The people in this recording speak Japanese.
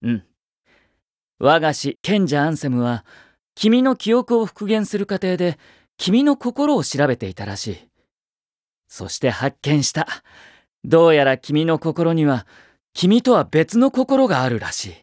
うん。我が師賢者アンセムは君の記憶を復元する過程で君の心を調べていたらしい。そして発見した。どうやら君の心には君とは別の心があるらしい。